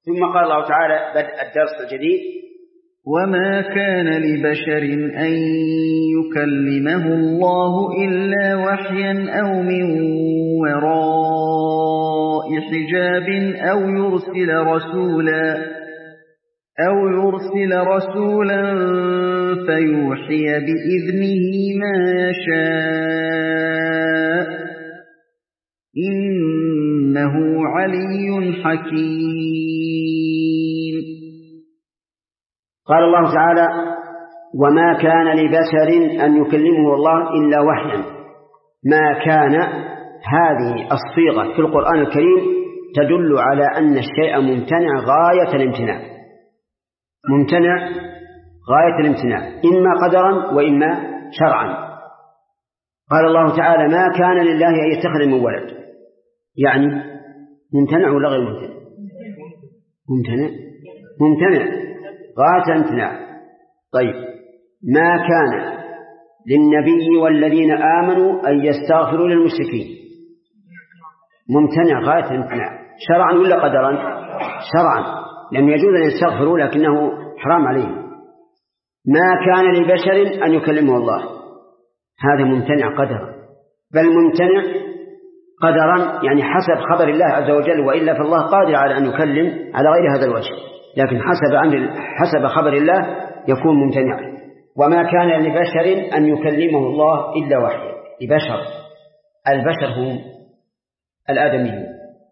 ثم قال الله تعالى بدء الدرس الجديد: وما كان لبشر أن يكلمه الله إلا وحيا أو من وراء حجاب أو يرسل رسولا فيوحي بإذنه ما يشاء إنه علي حكيم. قال الله تعالى: وما كان لبشر أن يكلمه الله إلا وحيا. ما كان، هذه الصيغة في القرآن الكريم تدل على أن الشيء ممتنع غاية الامتناع، ممتنع غاية الامتناع، إما قدرا وإما شرعا. قال الله تعالى: ما كان لله أن يتخذ من ولد، يعني ممتنع ولا غير ممتنع؟ ممتنع غاية الامتناع. طيب، ما كان للنبي والذين آمنوا أن يستغفروا للمشركين، ممتنع غاية الامتناع، شرعا ولا قدرا؟ شرعا، لم يجوز أن يستغفروا لكنه حرام عليهم. ما كان لبشر أن يكلمه الله، هذا ممتنع قدرا، بل ممتنع قدرا، يعني حسب خبر الله عز وجل، وإلا فالله قادر على أن يكلم على غير هذا الوجه، لكن حسب خبر الله يكون ممتنعا. وما كان لبشر أن يكلمه الله إلا وحيا. لبشر، البشر هم الآدميون،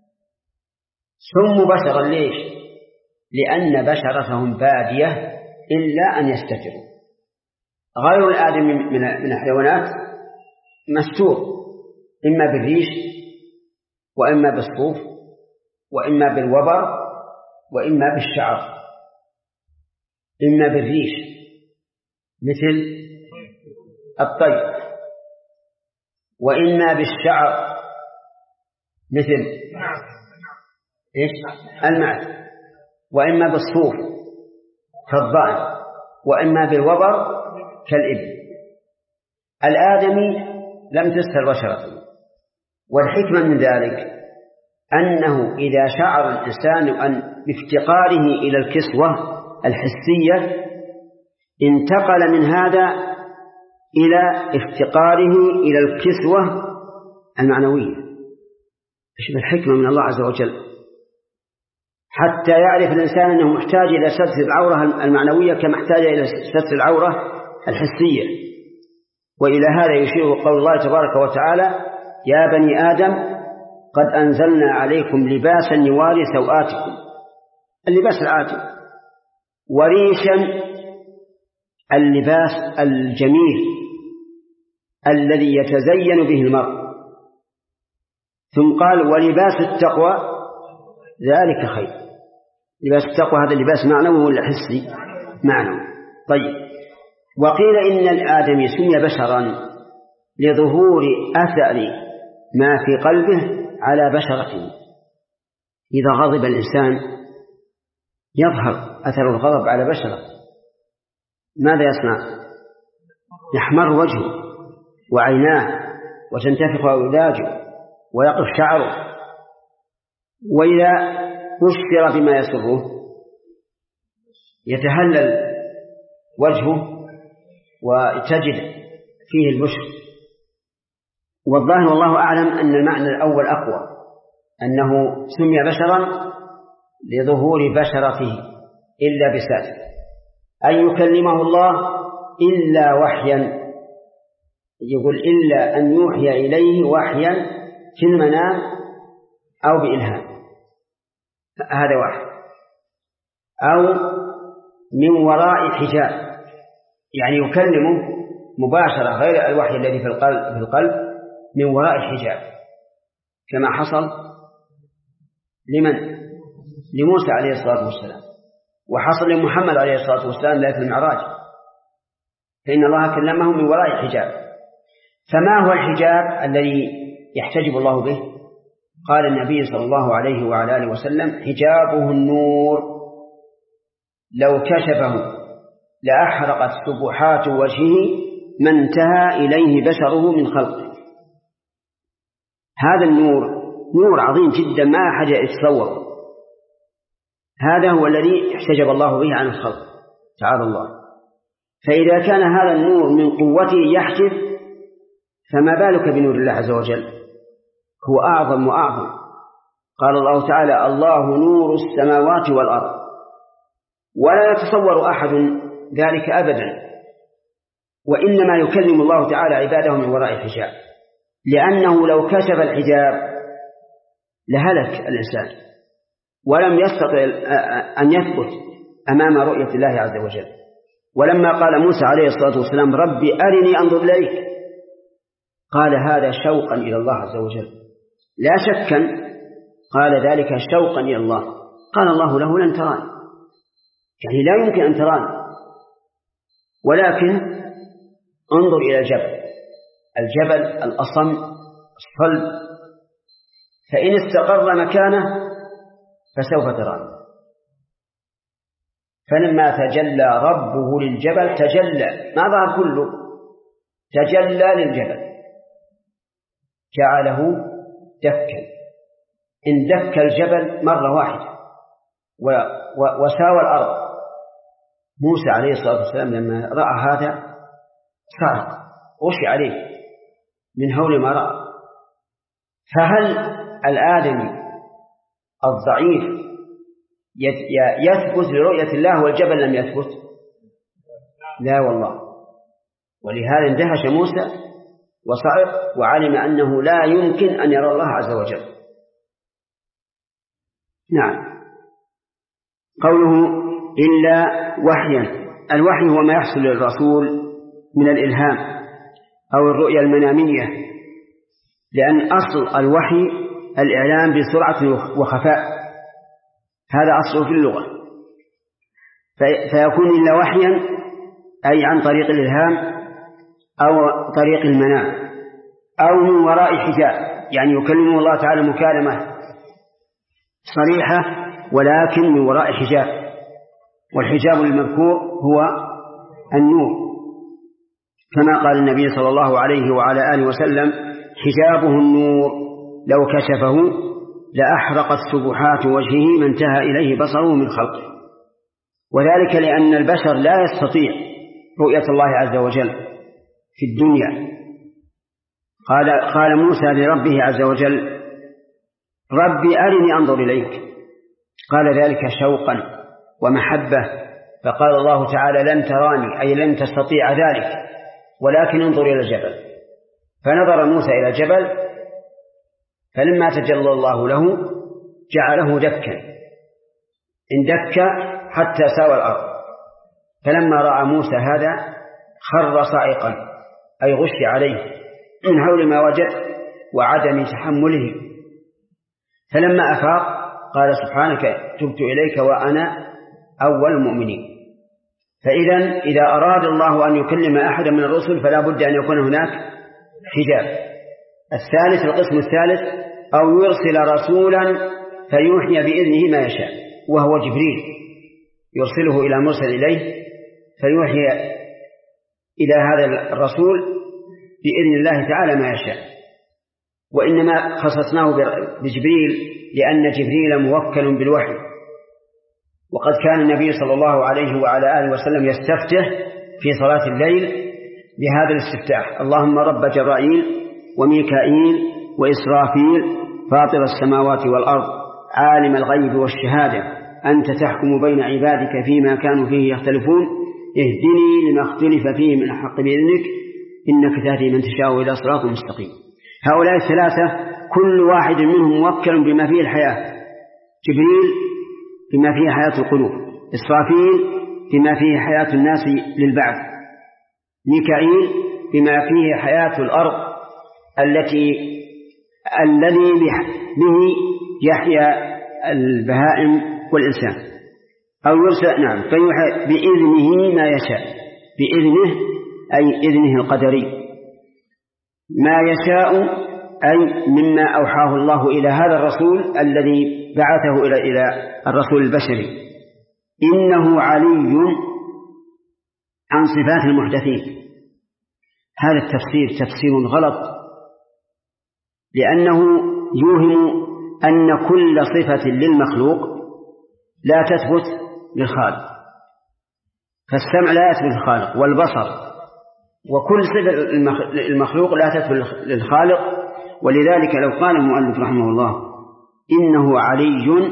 سموا بشرا ليش؟ لأن بشرتهم بادية إلا أن يستتروا. غير الآدم من الحيوانات مستور، إما بالريش وإما بالصوف وإما بالوبر وإما بالشعر. إما بالريش مثل الطير، وإما بالشعر مثل المعز، وإما بالصوف كالضأن، وإما بالوبر كالإبل. الآدمي لم تستر بشرته، والحكمة من ذلك أنه إذا شعر الإنسان أن بافتقاره إلى الكسوة الحسية انتقل من هذا إلى افتقاره إلى الكسوة المعنوية. إيش الحكمة من الله عز وجل؟ حتى يعرف الإنسان أنه محتاج إلى ستر العورة المعنوية كما احتاج إلى ستر العورة الحسية. وإلى هذا يشير قول الله تبارك وتعالى: يا بني آدم قد أنزلنا عليكم لباسا يواري سوآتكم، اللباس العادي، وريشا اللباس الجميل الذي يتزين به المرء. ثم قال: ولباس التقوى ذلك خير. لباس التقوى هذا اللباس معنوي ولا حسي؟ معنوي. طيب، وقيل إن الآدمي سمي بشرا لظهور أثر ما في قلبه على بشرته. إذا غضب الإنسان يظهر أثر الغضب على بشرة. ماذا يصنع؟ يحمر وجهه وعيناه وتنتفخ أوداجه ويقف شعره. وإذا بشر بما يسره يتهلل وجهه وتجد فيه البشر. والظاهر والله أعلم أن المعنى الأول أقوى، أنه سمي بشرا لظهور بشرته إلا بساتر، أن يكلمه الله إلا وحيا، يقول إلا أن يوحي إليه وحيا في المنام أو بإلهام، هذا واحد، أو من وراء حجاب، يعني يكلمه مباشرة غير الوحي الذي في القلب، من وراء الحجاب، كما حصل لموسى عليه الصلاة والسلام، وحصل لمحمد عليه الصلاة والسلام ليلة المعراج، فإن الله كلمه من وراء الحجاب. فما هو الحجاب الذي يحتجب الله به؟ قال النبي صلى الله عليه وعلى آله وسلم: حجابه النور، لو كشفه لأحرقت سبحات وجهه ما انتهى إليه بشره من خلقه. هذا النور نور عظيم جدا ما أحد يتصوره. هذا هو الذي احتجب الله به عن الخلق تعالى الله. فإذا كان هذا النور من قوته يحجب، فما بالك بنور الله عز وجل، هو أعظم وأعظم. قال الله تعالى: الله نور السماوات والأرض. ولا يتصور أحد ذلك أبدا، وإنما يكلم الله تعالى عباده من وراء الحجاب، لأنه لو كشف الحجاب لهلك الإنسان ولم يستطع أن يثبت أمام رؤية الله عز وجل. ولما قال موسى عليه الصلاة والسلام: ربي أرني أنظر إليك، قال هذا شوقا إلى الله عز وجل لا شكا، قال ذلك شوقا إلى الله. قال الله له: لن تراني، يعني لا يمكن أن تراني، ولكن انظر إلى الجبل الأصم الصلب، فإن استقر مكانه فسوف تراني. فلما تجلى ربه للجبل تجلى، ما ظهر كله، تجلى للجبل جعله دكا، إن دك الجبل مرة واحدة وساوى الأرض. موسى عليه الصلاة والسلام لما رأى هذا صعق، غشي عليه من هول ما رأى. فهل الآدمي الضعيف يثبت لرؤية الله والجبل لم يثبت؟ لا والله. ولهذا اندهش موسى وصعق وعلم أنه لا يمكن أن يرى الله عز وجل. نعم. قوله إلا وحيا، الوحي هو ما يحصل للرسول من الإلهام أو الرؤيا المنامية، لأن أصل الوحي الإعلام بسرعة وخفاء، هذا أصله في اللغة. فيكون إلا وحيا أي عن طريق الإلهام أو طريق المنام أو من وراء حجاب، يعني يكلمه الله تعالى مكالمة صريحة ولكن من وراء حجاب. والحجاب المذكور هو النور، كما قال النبي صلى الله عليه وعلى آله وسلم: حجابه النور لو كشفه لأحرقت سبحات وجهه ما انتهى إليه بصره من خلقه. وذلك لأن البشر لا يستطيع رؤية الله عز وجل في الدنيا. قال موسى لربه عز وجل: ربي أرني أنظر إليك، قال ذلك شوقا ومحبة. فقال الله تعالى: لن تراني، أي لن تستطيع ذلك، ولكن انظر إلى الجبل. فنظر موسى إلى الجبل، فلما تجلى الله له جعله دكا، اندك حتى ساوى الأرض. فلما رأى موسى هذا خر صاعقا، أي غشي عليه من حول ما وجد وعدم تحمله. فلما أفاق قال: سبحانك تبت إليك وأنا أول المؤمنين. إذا أراد الله أن يكلم أحدا من الرسل فلا بد أن يكون هناك حجاب. الثالث، القسم الثالث: أو يرسل رسولا فيوحي بإذنه ما يشاء، وهو جبريل، يرسله إلى مرسل إليه فيوحي إلى هذا الرسول بإذن الله تعالى ما يشاء. وإنما خصصناه بجبريل لأن جبريل موكل بالوحي. وقد كان النبي صلى الله عليه وعلى آله وسلم يستفتح في صلاة الليل بهذا الاستفتاح: اللهم رب جبرائيل وميكائيل وإسرافيل فاطر السماوات والأرض عالم الغيب والشهادة أنت تحكم بين عبادك فيما كانوا فيه يختلفون اهدني لما اختلف فيه من الحق بإذنك إنك تهدي من تشاء إلى صراط مستقيم. هؤلاء الثلاثة كل واحد منهم موكل بما فيه الحياة: جبريل بما فيه حياة القلوب، إسرافيل بما فيه حياة الناس للبعث، ميكائيل بما فيه حياة الأرض الذي به يحيا البهائم والإنسان. أو يرسل فيوحى بإذنه ما يشاء، بإذنه أي إذنه القدري، ما يشاء أي مما أوحاه الله إلى هذا الرسول الذي بعثه إلى الرسول البشري. إنه علي عن صفات المحدثين. هذا التفسير تفسير غلط، لأنه يوهم أن كل صفة للمخلوق لا تثبت للخالق، فالسمع لا يثبت للخالق، والبصر وكل صفة المخلوق لا تثبت للخالق. ولذلك لو قال المؤلف رحمه الله إنه علي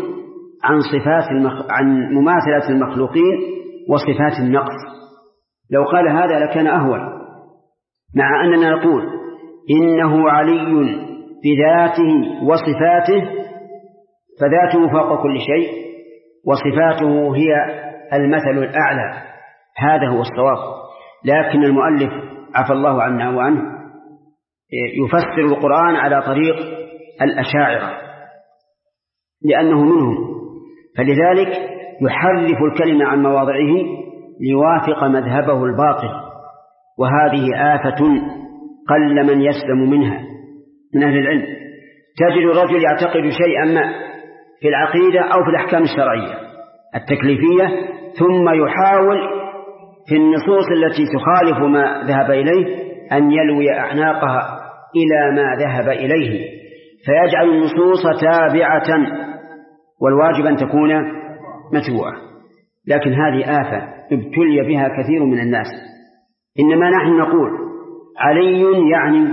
عن مماثلة المخلوقين وصفات النقص، لو قال هذا لكان أهون، مع أننا نقول إنه علي بذاته وصفاته، فذاته فوق كل شيء وصفاته هي المثل الأعلى، هذا هو الصواب. لكن المؤلف عفى الله عنا وعنه يفسر القرآن على طريق الأشاعرة لأنه منهم، فلذلك يحرف الكلمة عن مواضعه ليوافق مذهبه الباطل، وهذه آفة قل من يسلم منها من أهل العلم. تجد الرجل يعتقد شيئا ما في العقيدة أو في الأحكام الشرعية التكليفية، ثم يحاول في النصوص التي تخالف ما ذهب إليه أن يلوي أعناقها إلى ما ذهب إليه، فيجعل النصوص تابعة والواجب أن تكون متبوعة. لكن هذه آفة ابتلي بها كثير من الناس. إنما نحن نقول علي يعني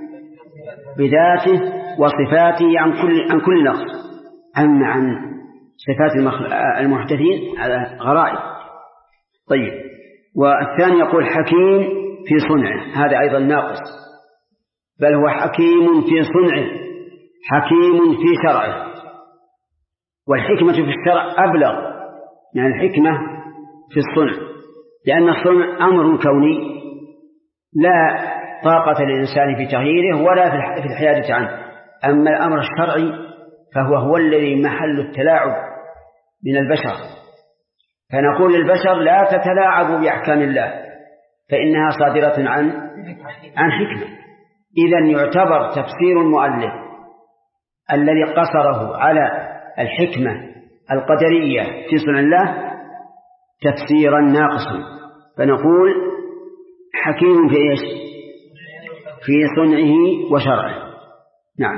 بذاته وصفاته عن كل نقص، أما عن صفات المحدثين على غرائب. طيب، والثاني يقول حكيم في صنعه، هذا أيضا ناقص، بل هو حكيم في صنعه حكيم في شرعه. والحكمة في الشرع أبلغ من الحكمة في الصنع، لأن الصنع أمر كوني لا طاقة للإنسان في تغييره ولا في الحيادة عنه. أما الأمر الشرعي فهو الذي محل التلاعب من البشر، فنقول للبشر لا تتلاعبوا بأحكام الله فإنها صادرة عن حكمة. إذن يعتبر تفسير المؤلف الذي قصره على الحكمة القدرية في صنع الله تفسيرا ناقصا، فنقول حكيم في إيش؟ في صنعه وشرعه. نعم.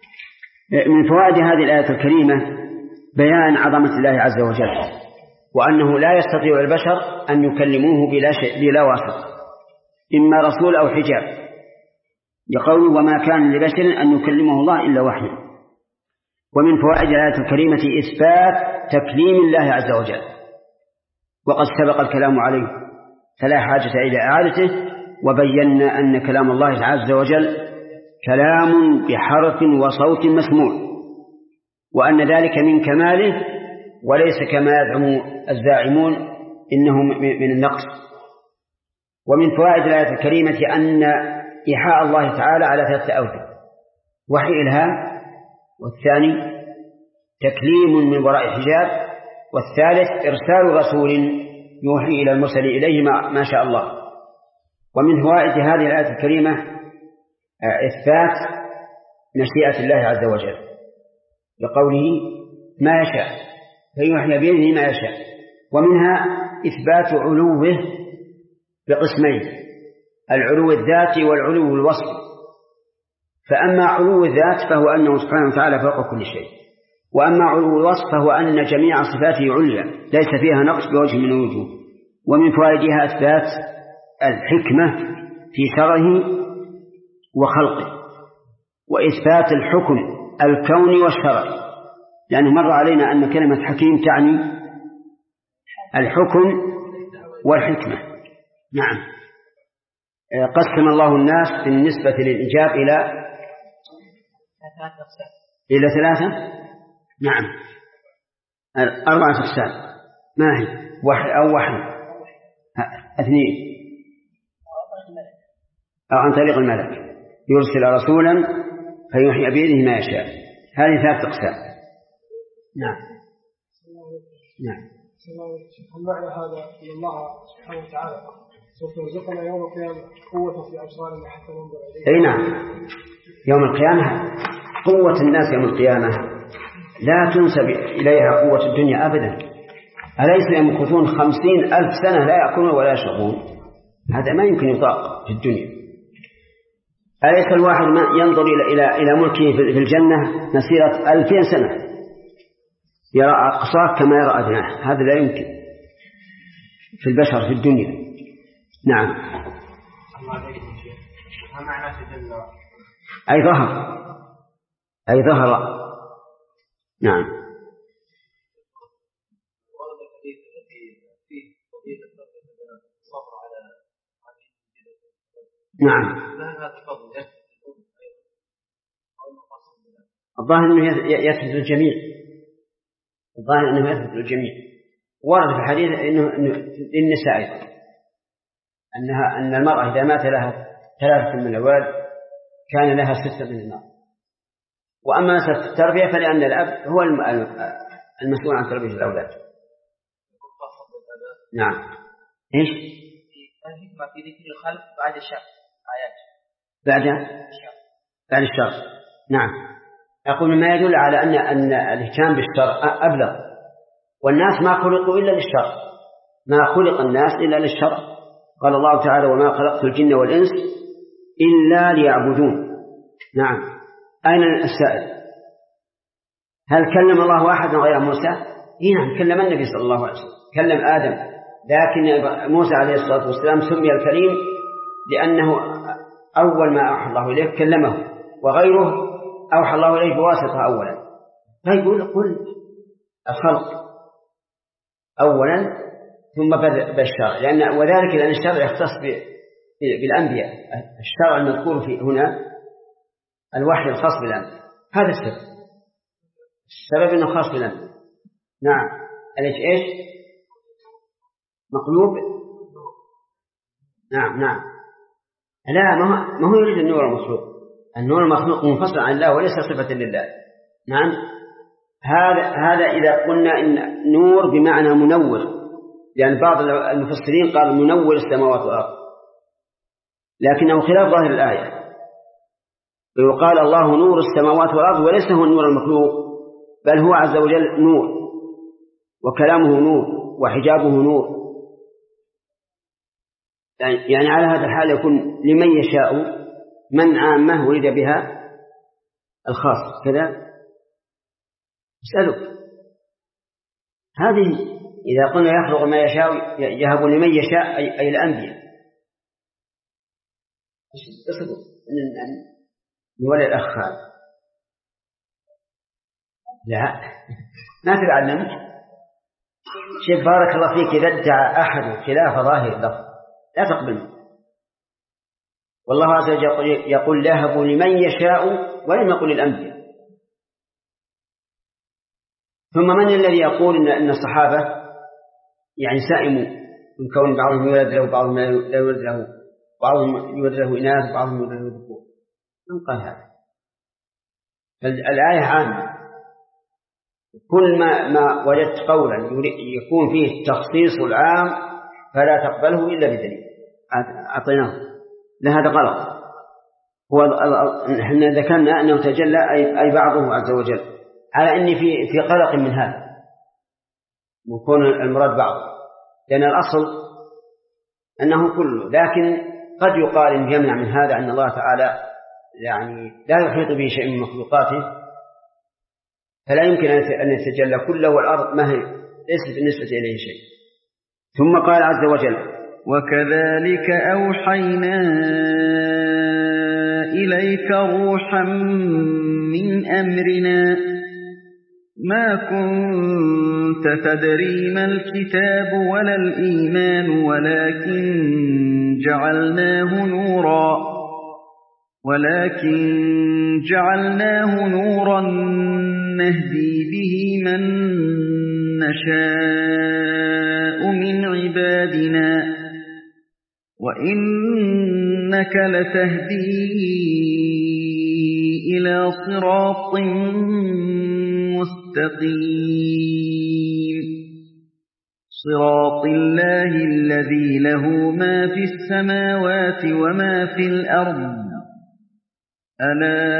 من فوائد هذه الآية الكريمة بيان عظمة الله عز وجل، وأنه لا يستطيع البشر أن يكلموه بلا واسطة، إما رسول أو حجاب، يقول وما كان لبشر أن يكلمه الله إلا وحيا. ومن فوائد الآية الكريمة إثبات تكليم الله عز وجل، وقد سبق الكلام عليه فلا حاجة إلى إعادته، وبينا أن كلام الله عز وجل كلام بحرف وصوت مسموع، وأن ذلك من كماله وليس كما يزعم الزاعمون إنه من النقص. ومن فوائد الآية الكريمة أن إيحاء الله تعالى على 3 أوجه: وحي إلهام، والثاني تكليم من وراء حجاب، والثالث إرسال رسول يوحي إلى المرسل إليه ما شاء الله. ومن فوائد هذه الآية الكريمة إثبات مشيئة الله عز وجل بقوله ما يشاء فيوحي بإذنه ما يشاء. ومنها إثبات علوه بقسمين: العلو الذاتي والعلو الوصفي. فأما علو الذات فهو أنه سبحانه وتعالى فوق كل شيء، وأما علو الوصف فهو أن جميع صفاته عليا ليس فيها نقص بوجه من الوجوه. ومن فوائدها إثبات الحكمة في شرعه وخلقه، وإثبات الحكم الكوني والشرعي، لأنه مر علينا أن كلمة حكيم تعني الحكم والحكمة. نعم. قسم الله الناس بالنسبة للإجاب إلى 3. نعم، 4 أقسام. ما هي؟ وحي أو وحي 2 أو عن طريق الملك يرسل رسولا فيوحي بإذنه ما يشاء. هذه 3 أقسام. نعم. نعم. المعنى هذا أن الله سبحانه وتعالى سوف يرزقنا يوم القيامة قوة في أبصارنا حتى ننظر إليه. أي نعم، يوم القيامة قوة الناس يوم القيامة لا تنسب إليها قوة الدنيا أبدا. أليس يمكثون 50,000 سنة لا يأكلون ولا يشربون؟ هذا ما يمكن يطاق في الدنيا. أليس الواحد ينظر إلى ملكه في الجنة مسيرة 2000 سنة يرى أقصاه كما يرى أدناه، هذا لا يمكن في البشر في الدنيا. نعم. أي ظهر. نعم. نعم. الظاهر أنه يثبت الجميع. ورد في الحديث أنه للنساء أيضا أن المرأة إذا مات لها 3 من الأولاد كان لها 6 من النار. وأما مسألة التربية فلأن الأب هو المسؤول عن تربية الأولاد. نعم. إيش؟ الحكمة في ذكر الخلق بعد الشر آيات. بعد الشر. نعم. أقول مما يدل على أن الاهتمام بالشر أبلغ، والناس ما خلقوا إلا للشر، ما خلق الناس إلا للشر. قال الله تعالى: وما خلقت الجن والإنس إلا ليعبدون. نعم. أين السائل؟ هل كلم الله أحدا غير موسى؟ نعم، كلم النبي صلى الله عليه وسلم، كلم آدم، لكن موسى عليه الصلاة والسلام سمي الكريم لأنه أول ما أوحى الله إليه كلمه، وغيره أوحى الله إليه بواسطة أولا. فيقول قل الخلق أولا ثم بالشرع، وذلك لأن الشرع يختص بالأنبياء. الشرع المذكور في هنا الوحي الخاص بالأنبياء، هذا السبب أنه خاص بالأنبياء. نعم. إيش مقلوب؟ نعم. لا، ما هو يريد النور المخلوق. النور المخلوق منفصل عن الله وليس صفة لله. نعم. هذا إذا قلنا إن نور بمعنى منور، يعني بعض المفسرين قال منور السماوات والأرض، لكنه خلاف ظاهر الآية. ويقال الله نور السماوات والأرض وليس هو النور المخلوق، بل هو عز وجل نور، وكلامه نور، وحجابه نور. يعني على هذا الحال يكون لمن يشاء من عامة ولد بها الخاص كذا. اسألوا هذه إذا قلنا يخلق ما يشاء يهب لمن يشاء أي الأنبياء. اسألوا نولي الأخ لا ما تتعلم شيء. بارك الله فيك، إذا ادعى أحد خلاف ظاهر اللفظ لا تقبل. والله عز وجل يقول يهب لمن يشاء ولم يقل الأنبياء. ثم من الذي يقول إن الصحابة يعني سائموا من كون بعضهم يولد له وبعضهم لا يولد له، بعضهم يولد له إناث وبعضهم يولد له ذكور؟ من قال هذا؟ الآية عامة، كل ما وجدت قولا يكون فيه التخصيص العام فلا تقبله إلا بدليل أعطيناه. لهذا غلط. نحن ذكرنا أنه تجلى أي بعضه عز وجل، على أن في قلق من هذا ويكون المراد بعض، لأن الأصل أنه كله، لكن قد يقال إن يمنع من هذا أن الله تعالى يعني لا يحيط به شيء من مخلوقاته، فلا يمكن أن يتجلى كله، والأرض ما هي ليست بالنسبة إليه شيء. ثم قال عز وجل: وكذلك أوحينا إليك روحا من أمرنا ما كنت تدري ما الكتاب ولا الإيمان ولكن جعلناه نورا نهدي به من نشاء من عبادنا وإنك لتهدي إلى صراط مستقيم صراط الله الذي له ما في السماوات وما في الأرض ألا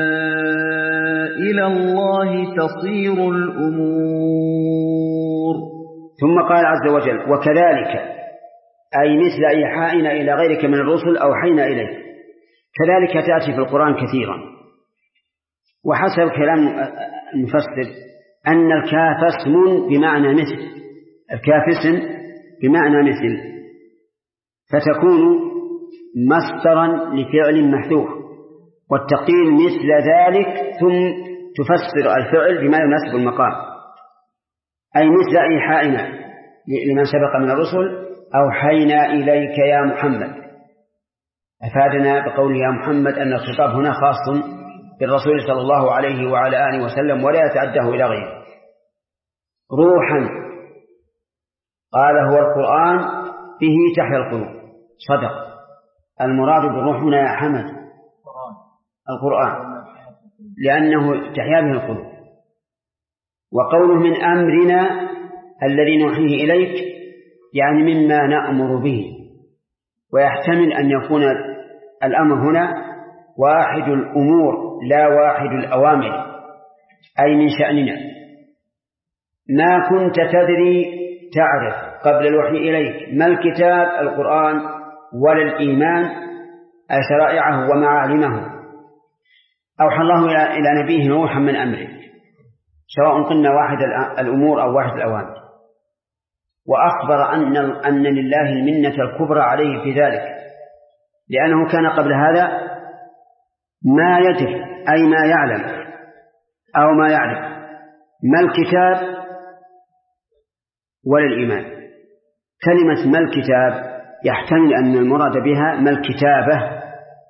إلى الله تصير الأمور. ثم قال عز وجل: وكذلك أي مثل إيحائنا إلى غيرك من الرسل أوحينا إليك. كذلك تأتي في القرآن كثيرا، وحسب كلام المفسر أن الكاف اسم بمعنى مثل، الكاف اسم بمعنى مثل، فتكون مصدرا لفعل محذوف، والتقدير مثل ذلك ثم تفسر الفعل بما يناسب المقام، أي مثل إيحائنا لمن سبق من الرسل أوحينا إليك يا محمد. أفادنا بقول يا محمد أن الخطاب هنا خاص بالرسول صلى الله عليه وعلى آله وسلم ولا يتعداه إلى غيره. روحا قال هو القرآن به تحيا القلوب، صدق. المراد بالروح هنا يا حمد القرآن لأنه تحيا به القلوب. وقوله من أمرنا الذي نوحيه إليك يعني مما نأمر به، ويحتمل أن يكون الأمر هنا واحد الأمور لا واحد الأوامر، أي من شأننا. ما كنت تدري تعرف قبل الوحي إليك ما الكتاب القرآن ولا الإيمان أي شرائعه ومعالمه، أوحى الله إلى نبيه نوحا من أمره، سواء قلنا واحد الأمور أو واحد الأوامر. وأخبر أن لله المنة الكبرى عليه في ذلك، لأنه كان قبل هذا ما يدري أي ما يعلم أو ما يعرف ما الكتاب ولا الإيمان. كلمة ما الكتاب يحتمل أن المراد بها ما الكتابة،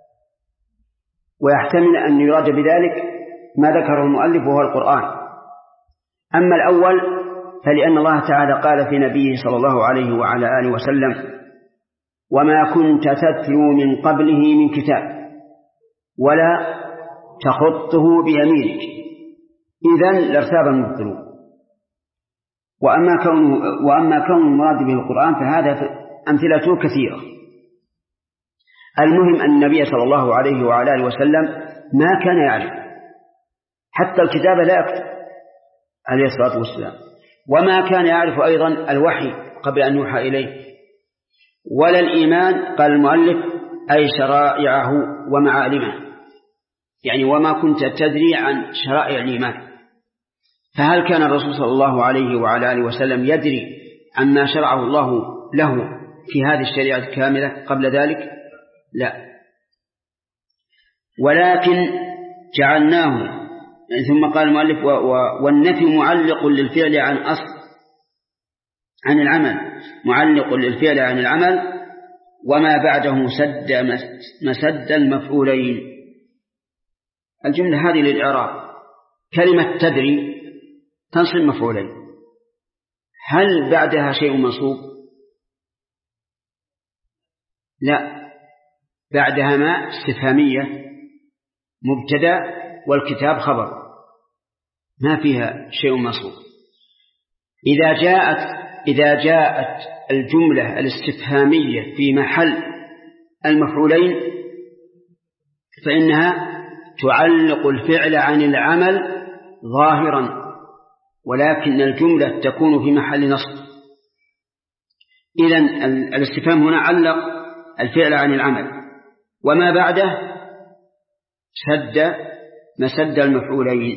ويحتمل أن يراد بذلك ما ذكره المؤلف وهو القرآن. أما الأول فلأن الله تعالى قال في نبيه صلى الله عليه وعلى آله وسلم وما كنت تتلو من قبله من كتاب ولا تخطه بيمينك إذن لارتاب المبطلون. وأما كون المراد به القرآن فهذا أمثلته كثيرة. المهم أن النبي صلى الله عليه وعلى آله وسلم ما كان يعرف حتى الكتابة لا يكتب عليه الصلاة والسلام، وما كان يعرف أيضا الوحي قبل أن يوحى إليه، ولا الإيمان قال المؤلف أي شرائعه ومعالمه، يعني وما كنت تدري عن شرائع الإيمان. فهل كان الرسول صلى الله عليه وعلى آله وسلم يدري عما شرعه الله له في هذه الشريعة الكاملة قبل ذلك؟ لا، ولكن جعلناه. ثم قال المؤلف والنفي معلق للفعل عن أصل عن العمل، معلق للفعل عن العمل وما بعده مسد المفعولين. الجملة هذه للإعراب. كلمة تدري تنصب مفعولين، هل بعدها شيء منصوب؟ لا، بعدها ما استفهامية مبتدأ والكتاب خبر، ما فيها شيء منصوب. إذا جاءت الجملة الاستفهامية في محل المفعولين فإنها تعلق الفعل عن العمل ظاهرا، ولكن الجملة تكون في محل نصب. إذن الاستفهام هنا علق الفعل عن العمل، وما بعده سد مسد المفعولين.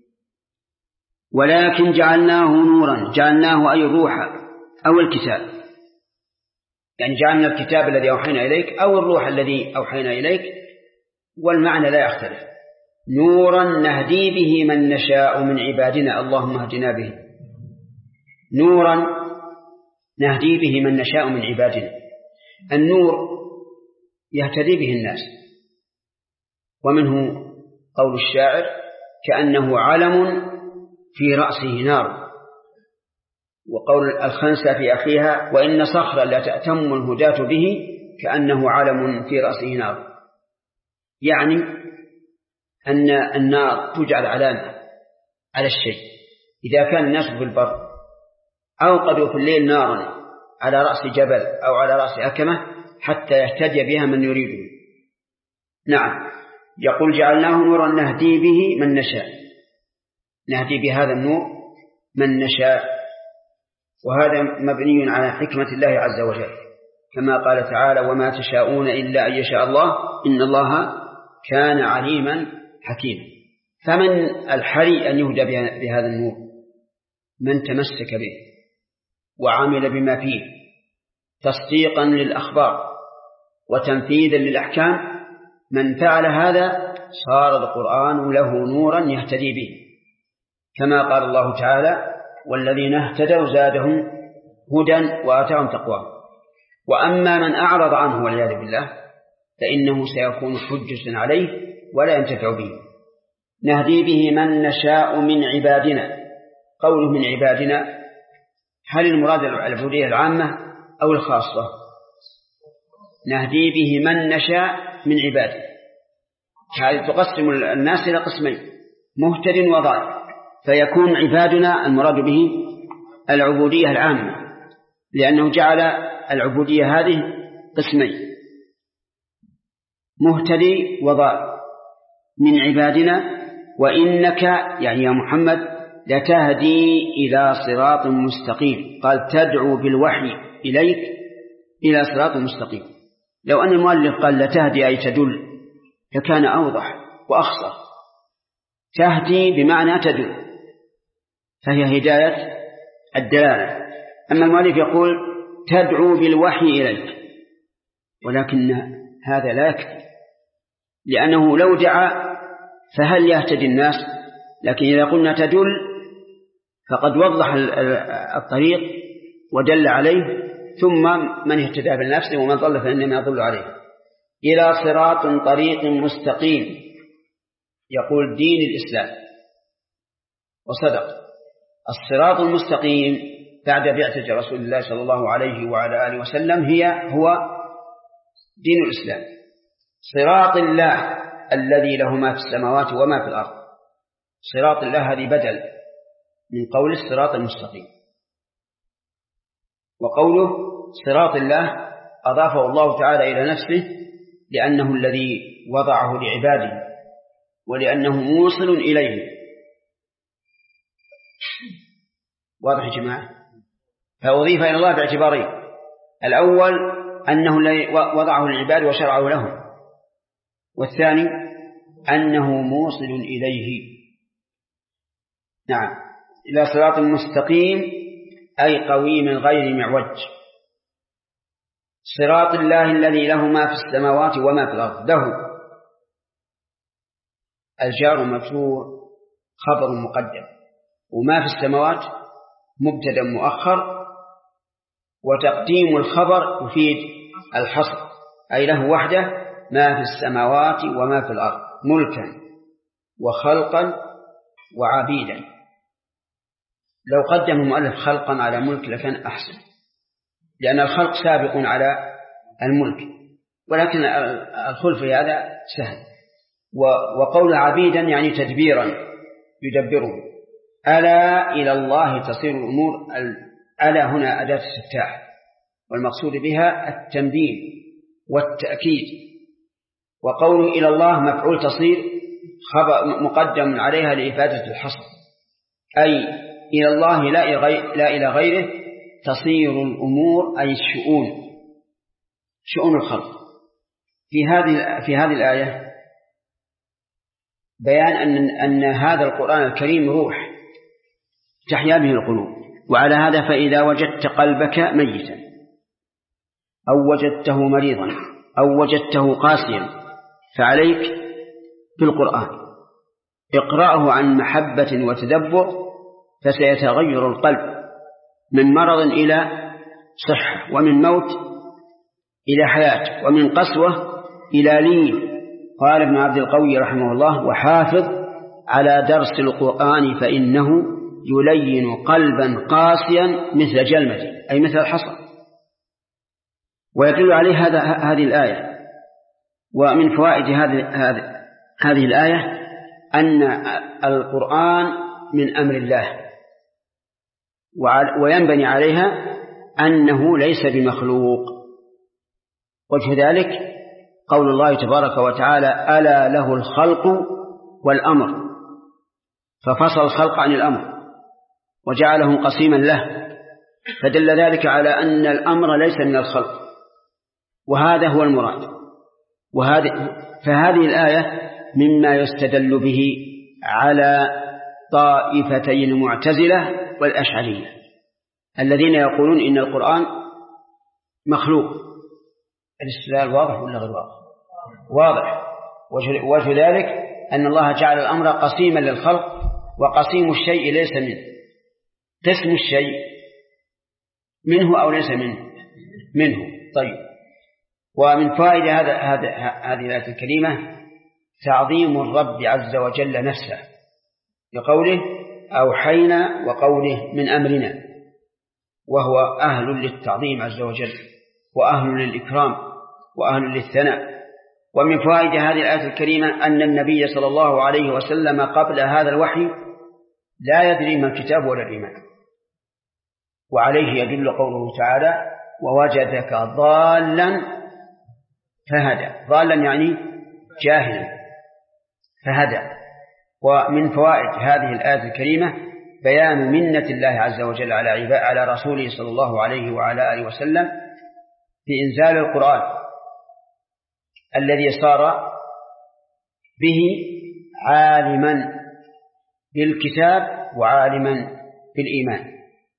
ولكن جعلناه نورا، جعلناه أي روحا أو الكتاب، يعني جعلنا الكتاب الذي أوحينا إليك أو الروح الذي أوحينا إليك، والمعنى لا يختلف. نورا نهدي به من نشاء من عبادنا اللهم اهدنا به. نورا نهدي به من نشاء من عبادنا. النور يهتدي به الناس، ومنه قول الشاعر كأنه علم في رأسه نار، وقول الخنسة في أخيها وإن صخرا لا تأتم الهداة به كأنه علم في رأسه نار، يعني أن النار تجعل علامة على الشيء. إذا كان الناس في البر أوقدوا في الليل نارا على رأس جبل أو على رأس أكمة حتى يهتدي بها من يريده. نعم، يقول جعلناه نورا نهدي به من نشاء، نهدي بهذا النور من نشاء، وهذا مبني على حكمة الله عز وجل، كما قال تعالى وما تشاءون إلا أن يشاء الله إن الله كان عليما حكيما. فمن الحري أن يهدى بهذا النور؟ من تمسك به وعمل بما فيه تصديقا للأخبار وتنفيذا للأحكام، من فعل هذا صار القرآن له نورا يهتدي به، كما قال الله تعالى: والذين اهتدوا زادهم هدى وآتاهم تقواهم. وأما من أعرض عنه والعياذ بالله فإنه سيكون حجة عليه ولا ينتفع به. نهدي به من نشاء من عبادنا. قوله من عبادنا، هل المراد العبودية العامة أو الخاصة؟ نهدي به من نشاء من عبادنا، هذه تقسم الناس إلى قسمين: مهتد وضال، فيكون عبادنا المراد به العبودية العامة، لأنه جعل العبودية هذه قسمين: مهتدي وضال من عبادنا، وإنك يعني يا محمد لتهدي إلى صراط مستقيم. قال: تدعو بالوحي إليك إلى صراط مستقيم. لو أن المؤلف قال لتهدي أي تدل لكان أوضح وأخصر. تهدي بمعنى تدل، فهي هداية الدلالة. أما المؤلف يقول تدعو بالوحي إليك، ولكن هذا لا يكفي، لأنه لو دعا فهل يهتدي الناس؟ لكن إذا قلنا تدل فقد وضح الطريق ودل عليه، ثم من اهتدى بنفسه ومن ضل فإنما يضل عليه. إلى صراط طريق مستقيم، يقول دين الإسلام، وصدق. الصراط المستقيم بعد بعثة رسول الله صلى الله عليه وعلى آله وسلم هو دين الإسلام. صراط الله الذي له ما في السماوات وما في الأرض. صراط الله هذه بدل من قول الصراط المستقيم. وقوله صراط الله أضافه الله تعالى إلى نفسه، لأنه الذي وضعه لعباده ولأنه موصل إليه. واضح يا جماعة؟ فأضيف إلى الله باعتبارين: الأول أنه الذي وضعه للعباد وشرعه لهم، والثاني أنه موصل إليه. نعم، إلى صراط مستقيم أي قويم غير معوج. صراط الله الذي له ما في السماوات وما في الأرض. له الجار مجرور خبر مقدم، وما في السماوات مبتدا مؤخر، وتقديم الخبر يفيد الحصر، أي له وحده ما في السماوات وما في الأرض ملكا وخلقا وعبيدا. لو قدم المؤلف خلقا على ملك لكان أحسن، لأن الخلق سابق على الملك، ولكن الخلف في هذا سهل. وقول عبيدا يعني تدبيرا يدبره. ألا إلى الله تصير الأمور. ألا هنا أداة استفتاح، والمقصود بها التنبيه والتأكيد. وقوله إلى الله مفعول تصير خبر مقدم عليها لإفادة الحصر، أي إلى الله لا إلى غيره تصير الأمور، أي الشؤون، شؤون الخلق. في هذه الآية بيان أن هذا القرآن الكريم روح تحيا به القلوب. وعلى هذا فإذا وجدت قلبك ميتا أو وجدته مريضا أو وجدته قاسيا فعليك بالقرآن، اقرأه عن محبة وتدبر، فسيتغير القلب من مرض إلى صحة، ومن موت إلى حياة، ومن قسوة إلى لين. قال ابن عبد القوي رحمه الله: وحافظ على درس القرآن فإنه يلين قلبا قاسيا مثل جلمة، أي مثل الحصى. ويدل عليه هذه الآية. ومن فوائد هذه الآية أن القرآن من أمر الله، وينبني عليها أنه ليس بمخلوق. وجه ذلك قول الله تبارك وتعالى: ألا له الخلق والأمر، ففصل الخلق عن الأمر وجعله قسيما له، فدل ذلك على أن الأمر ليس من الخلق، وهذا هو المراد. فهذه الآية مما يستدل به على طائفتين المعتزلة والأشعرية الذين يقولون إن القرآن مخلوق. الاستدلال واضح ولا غير واضح؟ واضح. وجه ذلك أن الله جعل الأمر قسيما للخلق، وقسيم الشيء ليس منه. قسم الشيء منه أو ليس منه. طيب، ومن فوائد هذه الآية الكريمة تعظيم الرب عز وجل نفسه بقوله أوحينا وقوله من أمرنا، وهو أهل للتعظيم عز وجل وأهل للإكرام وأهل للثناء. ومن فوائد هذه الآية الكريمة أن النبي صلى الله عليه وسلم قبل هذا الوحي لا يدري ما الكتاب ولا الإيمان، وعليه يدل قوله تعالى ووجدك ضالا فهدى. ضالا يعني جاهلا فهدى. ومن فوائد هذه الآية الكريمة بيان منة الله عز وجل على رسوله صلى الله عليه وعلى آله وسلم في إنزال القرآن الذي صار به عالما بالكتاب وعالما بالإيمان.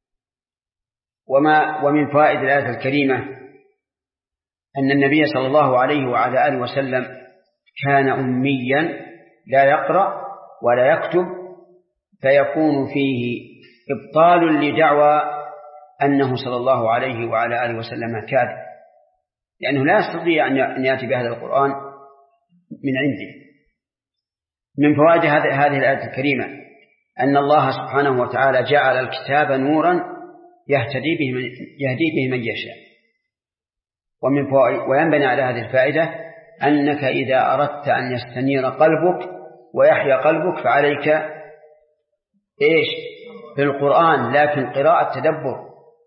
ومن فوائد الآية الكريمة أن النبي صلى الله عليه وعلى آله وسلم كان أميا لا يقرأ ولا يكتب، فيكون فيه إبطال لدعوى أنه صلى الله عليه وعلى آله وسلم كاذب، لأنه لا يستطيع أن يأتي بهذا القرآن من عنده. من فوائد هذه الآية الكريمة أن الله سبحانه وتعالى جعل الكتاب نورا يهدي به من يشاء. وينبني على هذه الفائدة أنك إذا أردت أن يستنير قلبك ويحيا قلبك فعليك بالقرآن، لكن قراءة تدبر.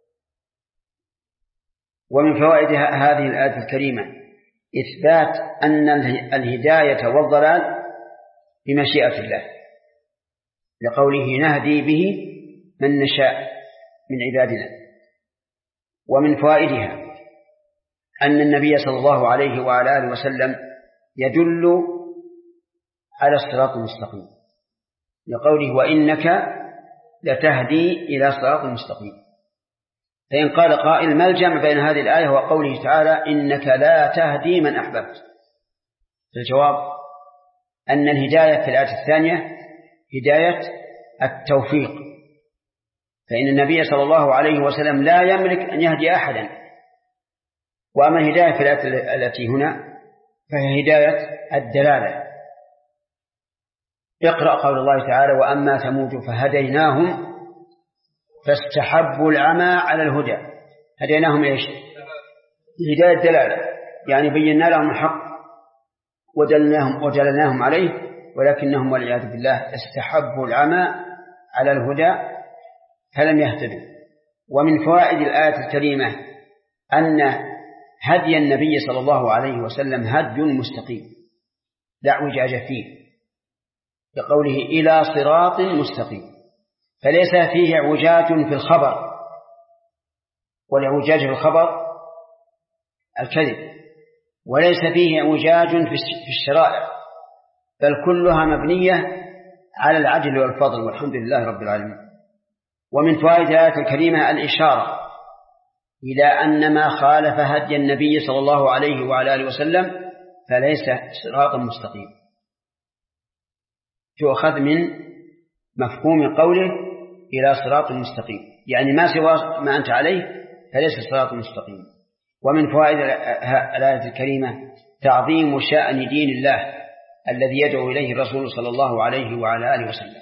ومن فوائد هذه الآية الكريمة إثبات أن الهداية والضلال بمشيئة الله، لقوله نهدي به من نشاء من عبادنا. ومن فوائدها أن النبي صلى الله عليه وعلى آله وسلم يدل على الصراط المستقيم، لقوله وإنك لتهدي إلى صراط مستقيم. فإن قال قائل ما الجمع بين هذه الآية وقوله تعالى إنك لا تهدي من أحببت؟ الجواب أن الهداية في الآية الثانية هداية التوفيق، فإن النبي صلى الله عليه وسلم لا يملك أن يهدي أحدا. وأما الهداية في الآية التي هنا فهي هداية الدلالة. اقرأ قول الله تعالى وأما ثمود فهديناهم فاستحبوا العمى على الهدى. هديناهم إيش؟ هداية الدلالة، يعني بينا لهم الحق ودلناهم عليه، ولكنهم والعياذ بالله استحبوا العمى على الهدى فلم يهتدوا. ومن فوائد الآية الكريمة أن هدي النبي صلى الله عليه وسلم هدي مستقيم لا اعوجاج فيه، بقوله إلى صراط مستقيم، فليس فيه اعوجاج في الخبر، والاعوجاج في الخبر الكذب، وليس فيه اعوجاج في الشرائع، بل كلها مبنية على العدل والفضل، والحمد لله رب العالمين. ومن فوائد الآية الكريمة الإشارة إلى أن ما خالف هدي النبي صلى الله عليه وعلى آله وسلم فليس صراطا مستقيم، تؤخذ من مفهوم قوله إلى صراط مستقيم، يعني ما سوى ما أنت عليه فليس صراط مستقيم. ومن فوائد الآية الكريمة تعظيم شأن دين الله الذي يدعو إليه الرسول صلى الله عليه وعلى آله وسلم،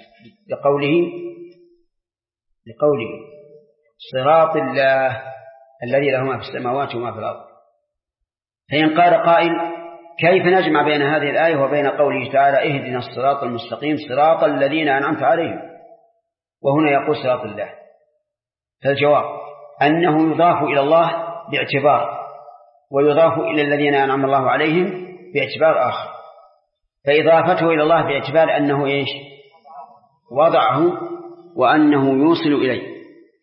لقوله صراط الله الذي له ما في السماوات وما في الأرض. فإن قال قائل كيف نجمع بين هذه الآية وبين قوله تعالى اهدنا الصراط المستقيم صراط الذين أنعمت عليهم، وهنا يقول صراط الله؟ فالجواب أنه يضاف إلى الله باعتبار، ويضاف إلى الذين أنعم الله عليهم باعتبار آخر. فإضافته إلى الله باعتبار أنه وضعه وأنه يوصل إليه،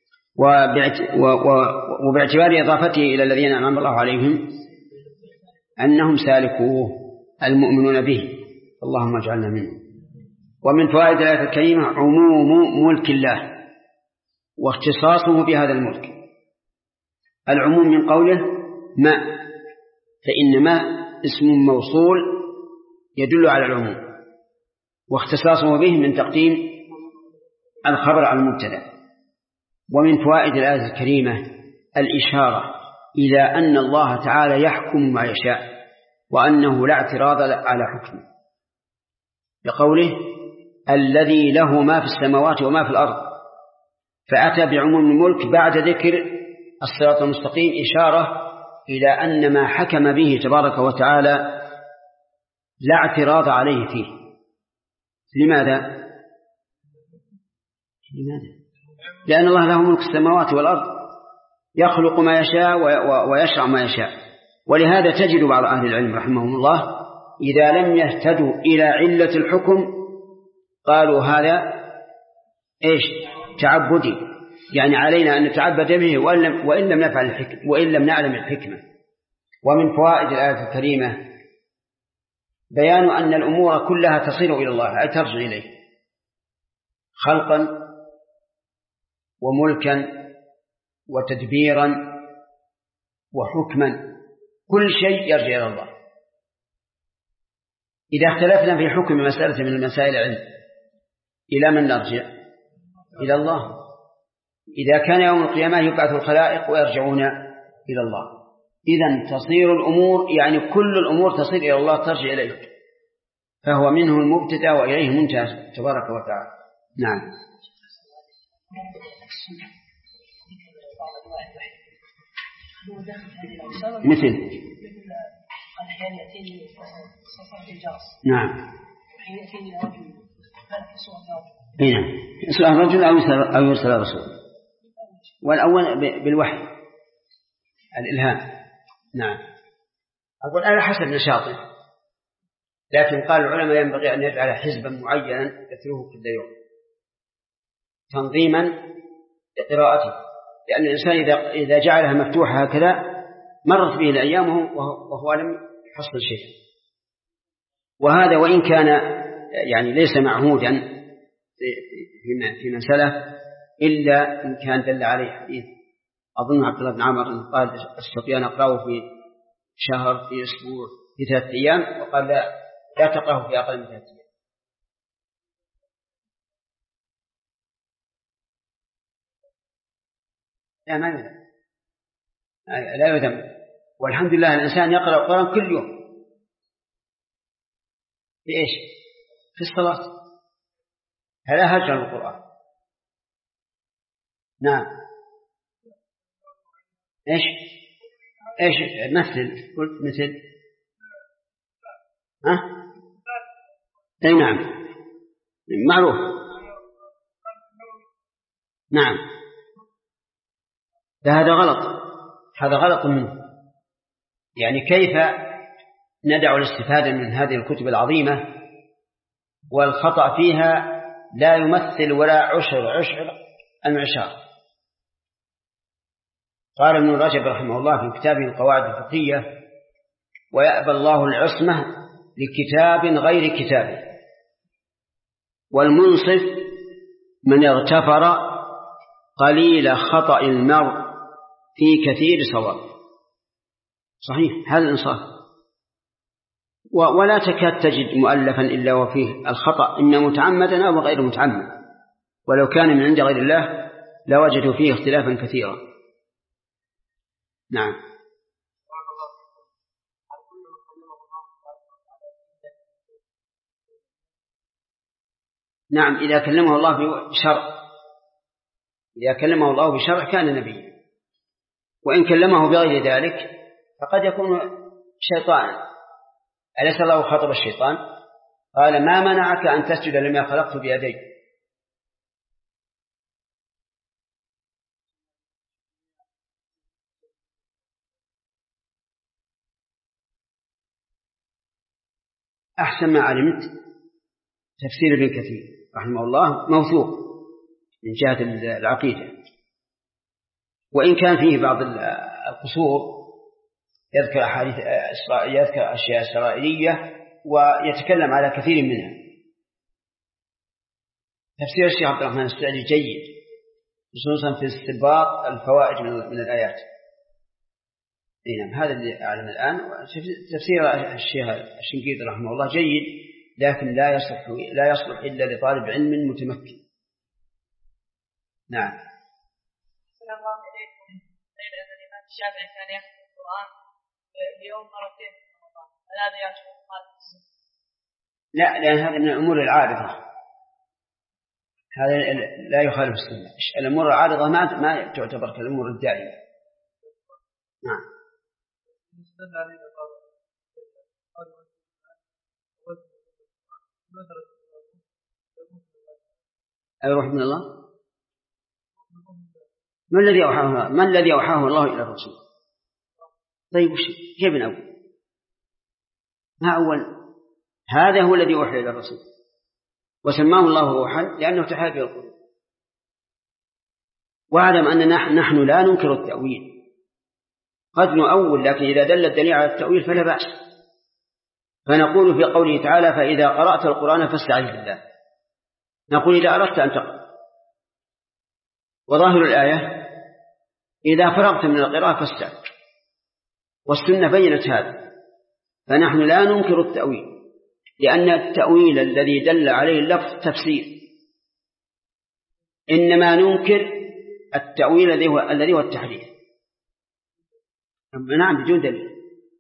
وباعتبار إضافته إلى الذين أنعم الله عليهم أنهم سالكوه المؤمنون به، اللهم اجعلنا منهم. ومن فوائد الآية الكريمة عموم ملك الله واختصاصه بهذا الملك. العموم من قوله ما، فإن ما اسم موصول يدل على العموم، واختصاصه به من تقديم الخبر على المبتدأ. ومن فوائد الآية الكريمة الإشارة إلى أن الله تعالى يحكم ما يشاء، وأنه لا اعتراض على حكمه، بقوله الذي له ما في السماوات وما في الأرض، فأتى بعموم الملك بعد ذكر الصراط المستقيم، إشارة إلى أن ما حكم به تبارك وتعالى لا اعتراض عليه فيه. لماذا؟ لأن الله له ملك السماوات والأرض، يخلق ما يشاء ويشرع ما يشاء. ولهذا تجد بعض أهل العلم رحمهم الله إذا لم يهتدوا إلى علة الحكم قالوا هذا إيش؟ تعبدي، يعني علينا أن نتعبد به وإن لم نفعل الحكمة، وإن لم نعلم الحكمة. ومن فوائد الآية الكريمة بيان أن الأمور كلها تصير إلى الله، أي ترجع إليه، خلقا وملكا وتدبيرا وحكما، كل شيء يرجع إلى الله. إذا اختلفنا في حكم مسألة من المسائل العلم إلى من نرجع؟ إلى الله. إذا كان يوم القيامة يبعث الخلائق ويرجعون إلى الله، إذن تصير الأمور، يعني كل الأمور تصير إلى الله، ترجع إليه، فهو منه المبتدأ وإليه منتهى تبارك وتعالى. نعم. مثل نعم يسأل رجل أو يرسل رسول، والأول بالوحي الإلهام. نعم. أقول على حسب نشاطه، لكن قال العلماء ينبغي أن يجعل حزبا معينا يتلوه كل يوم تنظيما لقراءته، لأن الإنسان إذا جعلها مفتوحة هكذا مرت به الأيام وهو لم يحصل شيء. وهذا وإن كان يعني ليس معهودا في من سلف، إلا إن كان دل عليه حديث أظن عبد الله بن عمر قال استطيع أن أقرأه في شهر، في أسبوع، في 3 أيام، وقال لا تقرأه في أقل من 3 أيام. لا يذم. والحمد لله الإنسان يقرأ القرآن كل يوم. في إيش؟ في الصلاة، هلا هجر القرآن. نعم. إيش مثل؟ قلت مثل أي نعم معروف. نعم. هذا غلط، هذا غلط منه. يعني كيف ندع الاستفادة من هذه الكتب العظيمة والخطأ فيها لا يمثل ولا عشر المعشار. قال ابن رجب رحمه الله في كتابه القواعد الفقهية: ويأبى الله العصمة لكتاب غير كتابه، والمنصف من اغتفر قليل خطأ المرء في كثير صواب. صحيح، هذا الإنصاف. ولا تكاد تجد مؤلفا إلا وفيه الخطأ، إما متعمدا أو غير متعمد، ولو كان من عند غير الله لوجدوا فيه اختلافا كثيرا. نعم. نعم، إذا كلمه الله بشرع، إذا كلمه الله بشرع كان نبيا، وإن كلمه بغير ذلك فقد يكون شيطانا. أليس الله خاطب الشيطان؟ قال: ما منعك أن تسجد لما خلقت بيدي؟ أحسن ما علمت تفسير ابن كثير رحمه الله موثوق من جهة العقيدة، وإن كان فيه بعض القصور، يذكر أشياء إسرائيلية ويتكلم على كثير منها. تفسير الشيخ عبد الرحمن السعدي جيد، خصوصا في استنباط الفوائد من الآيات. نعم، هذا اللي أعلم الآن. تفسير الشيخ الشنقيطي رحمه الله جيد، لكن لا يصلح إلا لطالب علم متمكن. نعم. السلام عليكم. بين أن الإمام الشافعي كان يختم القرآن اليوم مرتين في رمضان، هذا يعتبر مخالف السنة؟ لا، لأن هذا من الأمور العارضة، هذا لا يخالف السنة. الأمور العارضة ما تعتبر كالأمور الدائمة. نعم. أيروح من الله؟ ما الذي أوحاه الله إلى الرسول؟ طيب كيف نقول؟ ما أول؟ هذا هو الذي أوحي إلى الرسول، وسماه الله روحا لأنه تحاكي القلوب. واعلم أن نحن لا ننكر التأويل، قد نؤول، لكن إذا دل الدليل على التأويل فلا بأس. فنقول في قوله تعالى: فإذا قرأت القرآن فاستعذ بالله، نقول إذا أردت أن تقرأ. وظاهر الآية: إذا فرغت من القراءة فاستعذ، والسنة بينت هذا. فنحن لا ننكر التأويل، لأن التأويل الذي دل عليه اللفظ تفسير، إنما ننكر التأويل الذي هو التحريف. نعم، بدون دليل.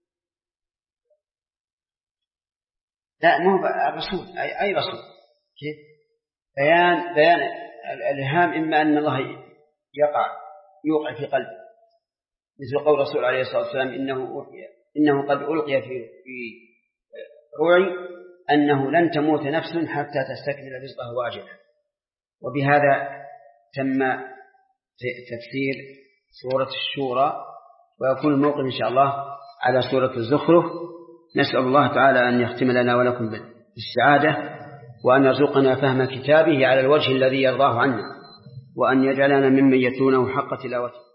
لا، ما هو الرسول، أي رسول. كيف؟ بيان الإلهام، إما أن الله يوقع في قلبه، مثل قول الرسول عليه الصلاة والسلام: إنه قد ألقي في روعي أنه لن تموت نفس حتى تستكمل رزقها وأجلها. وبهذا تم تفسير سورة الشورى، ويكون الموقف إن شاء الله على سورة الزخرف. نسأل الله تعالى أن يختم لنا ولكم بالسعادة، وأن يرزقنا فهم كتابه على الوجه الذي يرضاه عنا، وأن يجعلنا ممن يتلونه حق تلاوته.